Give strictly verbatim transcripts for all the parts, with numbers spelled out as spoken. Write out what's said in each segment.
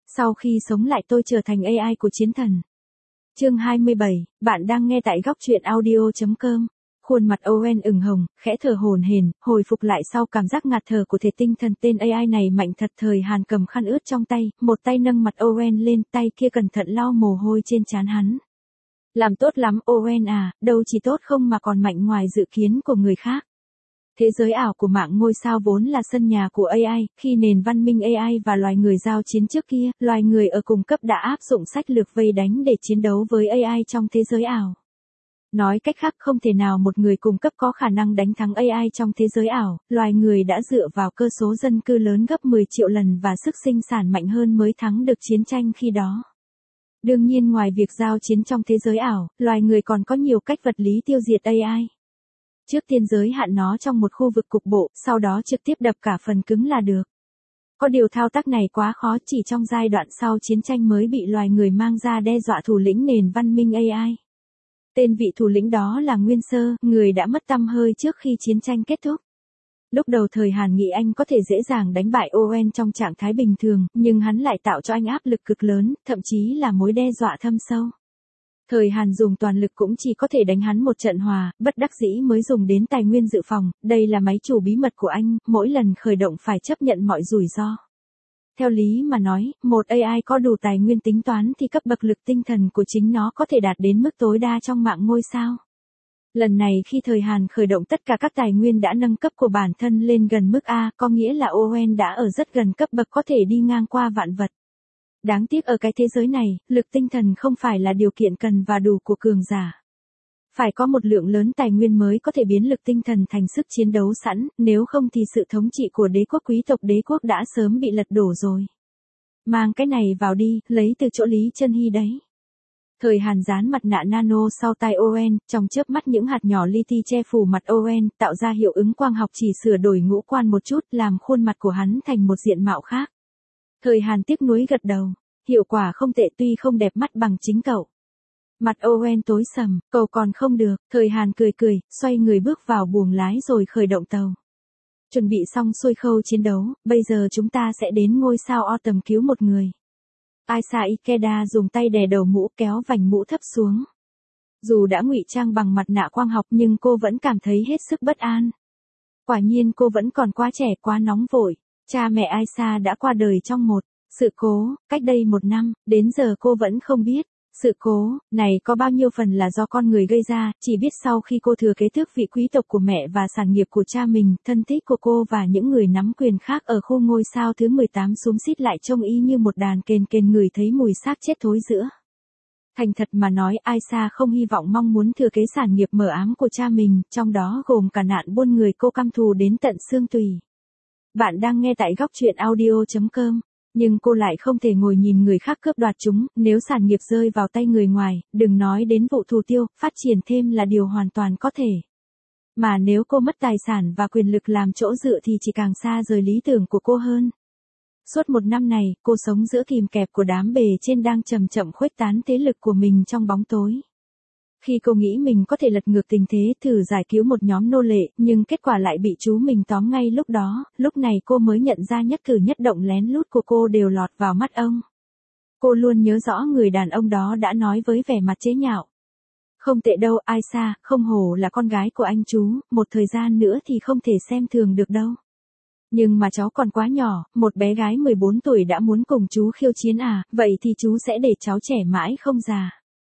Sau khi sống lại tôi trở thành a i của chiến thần. Chương hai mươi bảy, bạn đang nghe tại góc truyện audio chấm com. Khuôn mặt Owen ửng hồng, khẽ thở hổn hển, hồi phục lại sau cảm giác ngạt thở của thể tinh thần tên a i này mạnh thật. Thời Hàn cầm khăn ướt trong tay, một tay nâng mặt Owen lên, tay kia cẩn thận lau mồ hôi trên trán hắn. Làm tốt lắm Owen à, đâu chỉ tốt không mà còn mạnh ngoài dự kiến của người khác. Thế giới ảo của mạng ngôi sao vốn là sân nhà của a i, khi nền văn minh a i và loài người giao chiến trước kia, loài người ở cùng cấp đã áp dụng sách lược vây đánh để chiến đấu với a i trong thế giới ảo. Nói cách khác, không thể nào một người cùng cấp có khả năng đánh thắng a i trong thế giới ảo, loài người đã dựa vào cơ số dân cư lớn gấp mười triệu lần và sức sinh sản mạnh hơn mới thắng được chiến tranh khi đó. Đương nhiên ngoài việc giao chiến trong thế giới ảo, loài người còn có nhiều cách vật lý tiêu diệt a i. Trước tiên giới hạn nó trong một khu vực cục bộ, sau đó trực tiếp đập cả phần cứng là được. Có điều thao tác này quá khó, chỉ trong giai đoạn sau chiến tranh mới bị loài người mang ra đe dọa thủ lĩnh nền văn minh a i. Tên vị thủ lĩnh đó là Nguyên Sơ, người đã mất tăm hơi trước khi chiến tranh kết thúc. Lúc đầu thời Hàn nghĩ anh có thể dễ dàng đánh bại Owen trong trạng thái bình thường, nhưng hắn lại tạo cho anh áp lực cực lớn, thậm chí là mối đe dọa thâm sâu. Thời Hàn dùng toàn lực cũng chỉ có thể đánh hắn một trận hòa, bất đắc dĩ mới dùng đến tài nguyên dự phòng, đây là máy chủ bí mật của anh, mỗi lần khởi động phải chấp nhận mọi rủi ro. Theo lý mà nói, một a i có đủ tài nguyên tính toán thì cấp bậc lực tinh thần của chính nó có thể đạt đến mức tối đa trong mạng ngôi sao. Lần này khi thời Hàn khởi động tất cả các tài nguyên đã nâng cấp của bản thân lên gần mức A, có nghĩa là Owen đã ở rất gần cấp bậc có thể đi ngang qua vạn vật. Đáng tiếc ở cái thế giới này, lực tinh thần không phải là điều kiện cần và đủ của cường giả. Phải có một lượng lớn tài nguyên mới có thể biến lực tinh thần thành sức chiến đấu sẵn, nếu không thì sự thống trị của đế quốc quý tộc đế quốc đã sớm bị lật đổ rồi. Mang cái này vào đi, lấy từ chỗ Lý Chân Hy đấy. Thời Hàn dán mặt nạ nano sau tai Owen, trong chớp mắt những hạt nhỏ li ti che phủ mặt Owen, tạo ra hiệu ứng quang học chỉ sửa đổi ngũ quan một chút, làm khuôn mặt của hắn thành một diện mạo khác. Thời Hàn tiếc nuối gật đầu, hiệu quả không tệ tuy không đẹp mắt bằng chính cậu. Mặt Owen tối sầm, cậu còn không được, thời Hàn cười cười, xoay người bước vào buồng lái rồi khởi động tàu. Chuẩn bị xong xuôi khâu chiến đấu, bây giờ chúng ta sẽ đến ngôi sao Autumn cứu một người. Aisa Ikeda dùng tay đè đầu mũ kéo vành mũ thấp xuống. Dù đã ngụy trang bằng mặt nạ quang học nhưng cô vẫn cảm thấy hết sức bất an. Quả nhiên cô vẫn còn quá trẻ quá nóng vội. Cha mẹ Aisa đã qua đời trong một sự cố, cách đây một năm, đến giờ cô vẫn không biết. Sự cố này có bao nhiêu phần là do con người gây ra, chỉ biết sau khi cô thừa kế tước vị quý tộc của mẹ và sản nghiệp của cha mình, thân thích của cô và những người nắm quyền khác ở khu ngôi sao thứ mười tám xúm xít lại trông y như một đàn kền kền ngửi thấy mùi xác chết thối rữa. Thành thật mà nói, Aisa không hy vọng mong muốn thừa kế sản nghiệp mờ ám của cha mình, trong đó gồm cả nạn buôn người cô căm thù đến tận xương tủy. Bạn đang nghe tại góc truyện audio chấm com. Nhưng cô lại không thể ngồi nhìn người khác cướp đoạt chúng, nếu sản nghiệp rơi vào tay người ngoài, đừng nói đến vụ thủ tiêu, phát triển thêm là điều hoàn toàn có thể. Mà nếu cô mất tài sản và quyền lực làm chỗ dựa thì chỉ càng xa rời lý tưởng của cô hơn. Suốt một năm này, cô sống giữa kìm kẹp của đám bề trên đang chậm chậm khuếch tán thế lực của mình trong bóng tối. Khi cô nghĩ mình có thể lật ngược tình thế, thử giải cứu một nhóm nô lệ, nhưng kết quả lại bị chú mình tóm ngay lúc đó, lúc này cô mới nhận ra nhất cử nhất động lén lút của cô đều lọt vào mắt ông. Cô luôn nhớ rõ người đàn ông đó đã nói với vẻ mặt chế nhạo. Không tệ đâu, Aisa, không hổ là con gái của anh chú, một thời gian nữa thì không thể xem thường được đâu. Nhưng mà cháu còn quá nhỏ, một bé gái mười bốn tuổi đã muốn cùng chú khiêu chiến à, vậy thì chú sẽ để cháu trẻ mãi không già.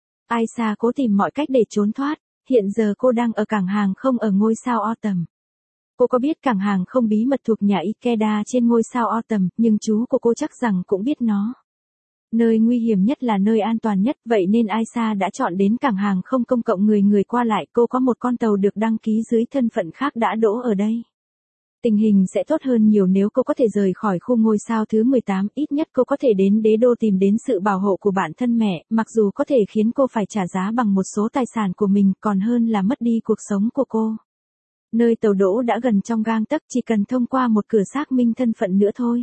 Aisa cố tìm mọi cách để trốn thoát, hiện giờ cô đang ở cảng hàng không ở ngôi sao Autumn. Cô có biết cảng hàng không bí mật thuộc nhà Ikeda trên ngôi sao Autumn, nhưng chú của cô chắc rằng cũng biết nó. Nơi nguy hiểm nhất là nơi an toàn nhất, vậy nên Aisa đã chọn đến cảng hàng không công cộng người người qua lại, cô có một con tàu được đăng ký dưới thân phận khác đã đỗ ở đây. Tình hình sẽ tốt hơn nhiều nếu cô có thể rời khỏi khu ngôi sao thứ mười tám, ít nhất cô có thể đến đế đô tìm đến sự bảo hộ của bản thân mẹ, mặc dù có thể khiến cô phải trả giá bằng một số tài sản của mình, còn hơn là mất đi cuộc sống của cô. Nơi tàu đỗ đã gần trong gang tấc, chỉ cần thông qua một cửa xác minh thân phận nữa thôi.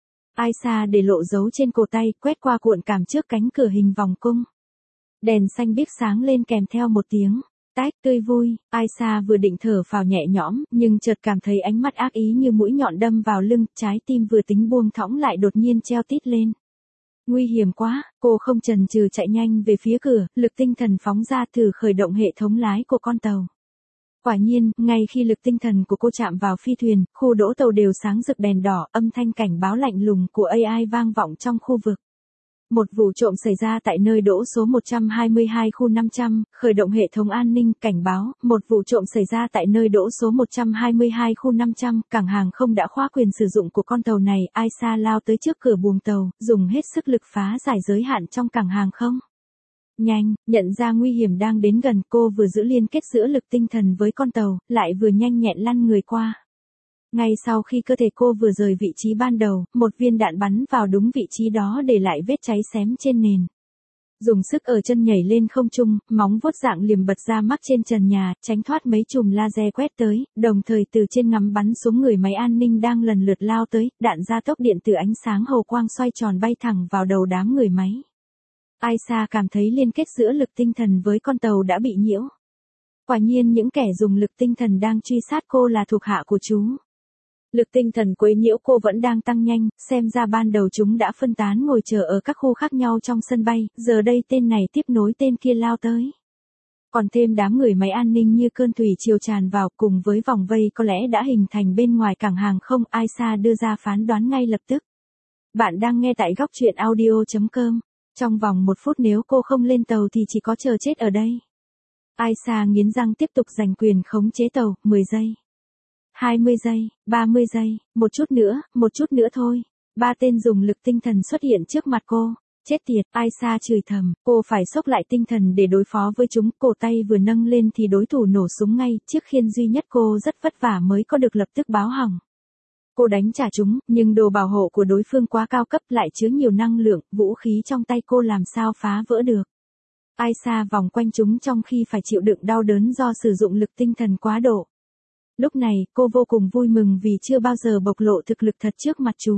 Aisa để lộ dấu trên cổ tay, quét qua cuộn cảm trước cánh cửa hình vòng cung. Đèn xanh biếc sáng lên kèm theo một tiếng tách tươi vui. Aisa vừa định thở phào nhẹ nhõm, nhưng chợt cảm thấy ánh mắt ác ý như mũi nhọn đâm vào lưng, trái tim vừa tính buông thõng lại đột nhiên treo tít lên. Nguy hiểm quá, cô không chần chừ chạy nhanh về phía cửa, lực tinh thần phóng ra thử khởi động hệ thống lái của con tàu. Quả nhiên, ngay khi lực tinh thần của cô chạm vào phi thuyền, khu đỗ tàu đều sáng rực đèn đỏ, âm thanh cảnh báo lạnh lùng của a i vang vọng trong khu vực. Một vụ trộm xảy ra tại nơi đỗ số một trăm hai mươi hai khu năm trăm, khởi động hệ thống an ninh, cảnh báo, một vụ trộm xảy ra tại nơi đỗ số một trăm hai mươi hai khu năm trăm, cảng hàng không đã khóa quyền sử dụng của con tàu này, Aisha lao tới trước cửa buồng tàu, dùng hết sức lực phá giải giới hạn trong cảng hàng không. Nhanh, nhận ra nguy hiểm đang đến gần, cô vừa giữ liên kết giữa lực tinh thần với con tàu, lại vừa nhanh nhẹn lăn người qua. Ngay sau khi cơ thể cô vừa rời vị trí ban đầu, một viên đạn bắn vào đúng vị trí đó để lại vết cháy xém trên nền. Dùng sức ở chân nhảy lên không trung, móng vuốt dạng liềm bật ra mắc trên trần nhà, tránh thoát mấy chùm laser quét tới, đồng thời từ trên ngắm bắn xuống người máy an ninh đang lần lượt lao tới, đạn gia tốc điện từ ánh sáng hào quang xoay tròn bay thẳng vào đầu đám người máy. Aisha cảm thấy liên kết giữa lực tinh thần với con tàu đã bị nhiễu. Quả nhiên những kẻ dùng lực tinh thần đang truy sát cô là thuộc hạ của chú. Lực tinh thần quấy nhiễu cô vẫn đang tăng nhanh, xem ra ban đầu chúng đã phân tán ngồi chờ ở các khu khác nhau trong sân bay, giờ đây tên này tiếp nối tên kia lao tới. Còn thêm đám người máy an ninh như cơn thủy triều tràn vào, cùng với vòng vây có lẽ đã hình thành bên ngoài cảng hàng không, Aisha đưa ra phán đoán ngay lập tức. Bạn đang nghe tại góc truyện audio chấm com. Trong vòng một phút nếu cô không lên tàu thì chỉ có chờ chết ở đây. Aisha nghiến răng tiếp tục giành quyền khống chế tàu, mười giây. hai mươi giây, ba mươi giây, một chút nữa, một chút nữa thôi. Ba tên dùng lực tinh thần xuất hiện trước mặt cô. Chết tiệt, Aisha chửi thầm, cô phải xốc lại tinh thần để đối phó với chúng. Cổ tay vừa nâng lên thì đối thủ nổ súng ngay, chiếc khiên duy nhất cô rất vất vả mới có được lập tức báo hỏng. Cô đánh trả chúng, nhưng đồ bảo hộ của đối phương quá cao cấp lại chứa nhiều năng lượng, vũ khí trong tay cô làm sao phá vỡ được. Aisha vòng quanh chúng trong khi phải chịu đựng đau đớn do sử dụng lực tinh thần quá độ. Lúc này, cô vô cùng vui mừng vì chưa bao giờ bộc lộ thực lực thật trước mặt chú.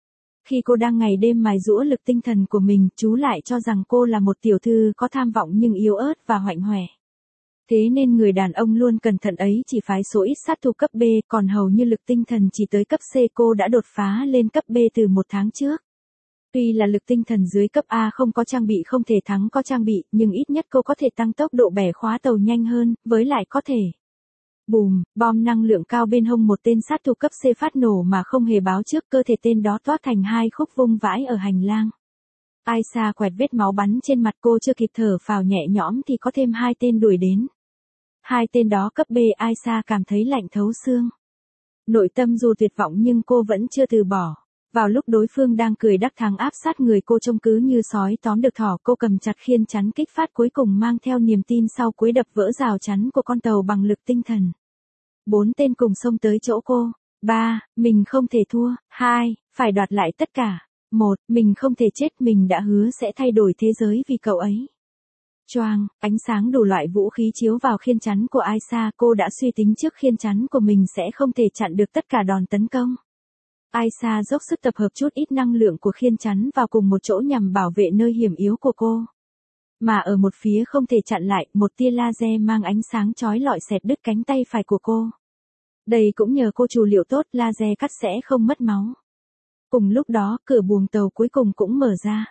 Khi cô đang ngày đêm mài giũa lực tinh thần của mình, chú lại cho rằng cô là một tiểu thư có tham vọng nhưng yếu ớt và hoạnh hoẻ. Thế nên người đàn ông luôn cẩn thận ấy chỉ phái số ít sát thủ cấp B, còn hầu như lực tinh thần chỉ tới cấp C. Cô đã đột phá lên cấp B từ một tháng trước. Tuy là lực tinh thần dưới cấp A không có trang bị không thể thắng có trang bị, nhưng ít nhất cô có thể tăng tốc độ bẻ khóa tàu nhanh hơn, với lại có thể. Bùm, bom năng lượng cao bên hông một tên sát thủ cấp C phát nổ mà không hề báo trước, cơ thể tên đó toát thành hai khúc vung vãi ở hành lang. Aisha quẹt vết máu bắn trên mặt, cô chưa kịp thở phào nhẹ nhõm thì có thêm hai tên đuổi đến. Hai tên đó cấp B, Aisha cảm thấy lạnh thấu xương. Nội tâm dù tuyệt vọng nhưng cô vẫn chưa từ bỏ. Vào lúc đối phương đang cười đắc thắng áp sát người cô trông cứ như sói tóm được thỏ, cô cầm chặt khiên chắn kích phát cuối cùng mang theo niềm tin sau cuối đập vỡ rào chắn của con tàu bằng lực tinh thần. Bốn tên cùng xông tới chỗ cô. Ba, mình không thể thua. Hai, phải đoạt lại tất cả. Một, mình không thể chết, mình đã hứa sẽ thay đổi thế giới vì cậu ấy. Choang, ánh sáng đủ loại vũ khí chiếu vào khiên chắn của Aisha, cô đã suy tính trước khiên chắn của mình sẽ không thể chặn được tất cả đòn tấn công. Aisha dốc sức tập hợp chút ít năng lượng của khiên chắn vào cùng một chỗ nhằm bảo vệ nơi hiểm yếu của cô. Mà ở một phía không thể chặn lại, một tia laser mang ánh sáng chói lọi xẹt đứt cánh tay phải của cô. Đây cũng nhờ cô chủ liệu tốt, laser cắt sẽ không mất máu. Cùng lúc đó, cửa buồng tàu cuối cùng cũng mở ra.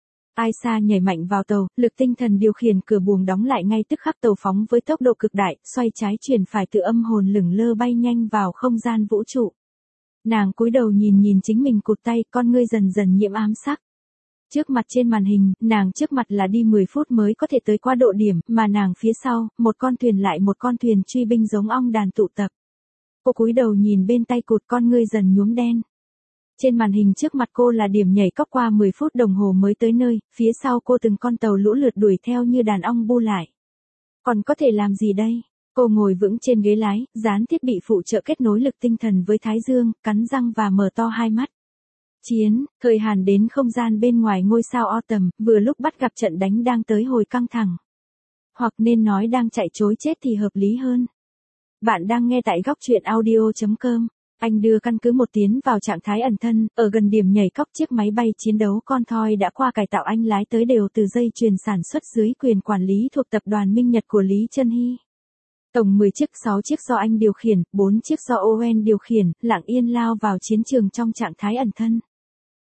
Aisha nhảy mạnh vào tàu, lực tinh thần điều khiển cửa buồng đóng lại ngay tức khắc, tàu phóng với tốc độ cực đại, xoay trái chuyển phải từ âm hồn lửng lơ bay nhanh vào không gian vũ trụ. Nàng cúi đầu nhìn nhìn chính mình cụt tay, con ngươi dần dần nhiễm ám sắc. Trước mặt trên màn hình, nàng trước mặt là đi mười phút mới có thể tới qua độ điểm, mà nàng phía sau, một con thuyền lại một con thuyền truy binh giống ong đàn tụ tập. Cô cúi đầu nhìn bên tay cụt, con ngươi dần nhuốm đen. Trên màn hình trước mặt cô là điểm nhảy cóc qua mười phút đồng hồ mới tới nơi, phía sau cô từng con tàu lũ lượt đuổi theo như đàn ong bu lại. Còn có thể làm gì đây? Cô ngồi vững trên ghế lái, dán thiết bị phụ trợ kết nối lực tinh thần với thái dương, cắn răng và mở to hai mắt. Chiến, thời Hàn đến không gian bên ngoài ngôi sao Autumn, vừa lúc bắt gặp trận đánh đang tới hồi căng thẳng. Hoặc nên nói đang chạy trối chết thì hợp lý hơn. Bạn đang nghe tại góc truyện audio chấm com. Anh đưa căn cứ một tiến vào trạng thái ẩn thân, ở gần điểm nhảy cóc chiếc máy bay chiến đấu con thoi đã qua cải tạo, anh lái tới đều từ dây chuyền sản xuất dưới quyền quản lý thuộc tập đoàn Minh Nhật của Lý Chân Hy. Tổng mười chiếc, sáu chiếc do anh điều khiển, bốn chiếc do Owen điều khiển, lặng yên lao vào chiến trường trong trạng thái ẩn thân.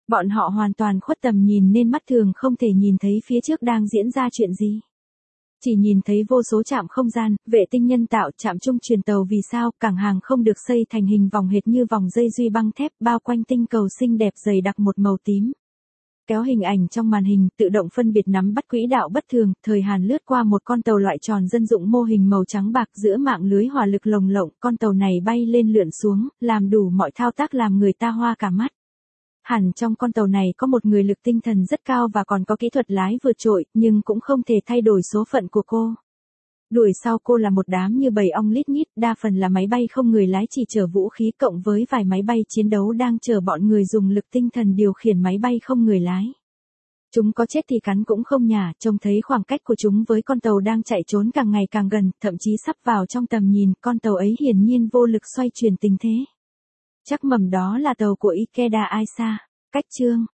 Bọn họ hoàn toàn khuất tầm nhìn nên mắt thường không thể nhìn thấy phía trước đang diễn ra chuyện gì. Chỉ nhìn thấy vô số trạm không gian, vệ tinh nhân tạo, trạm trung truyền tàu vì sao, cảng hàng không được xây thành hình vòng hệt như vòng dây duy băng thép bao quanh tinh cầu xinh đẹp dày đặc một màu tím. Kéo hình ảnh trong màn hình, tự động phân biệt nắm bắt quỹ đạo bất thường, thời Hàn lướt qua một con tàu loại tròn dân dụng mô hình màu trắng bạc giữa mạng lưới hỏa lực lồng lộng, con tàu này bay lên lượn xuống, làm đủ mọi thao tác làm người ta hoa cả mắt. Hẳn trong con tàu này có một người lực tinh thần rất cao và còn có kỹ thuật lái vượt trội, nhưng cũng không thể thay đổi số phận của cô. Đuổi sau cô là một đám như bầy ong lít nhít, đa phần là máy bay không người lái chỉ chở vũ khí cộng với vài máy bay chiến đấu đang chờ bọn người dùng lực tinh thần điều khiển máy bay không người lái. Chúng có chết thì cắn cũng không nhả, trông thấy khoảng cách của chúng với con tàu đang chạy trốn càng ngày càng gần, thậm chí sắp vào trong tầm nhìn, con tàu ấy hiển nhiên vô lực xoay chuyển tình thế. Chắc mầm đó là tàu của Ikeda Aisa. Cách chương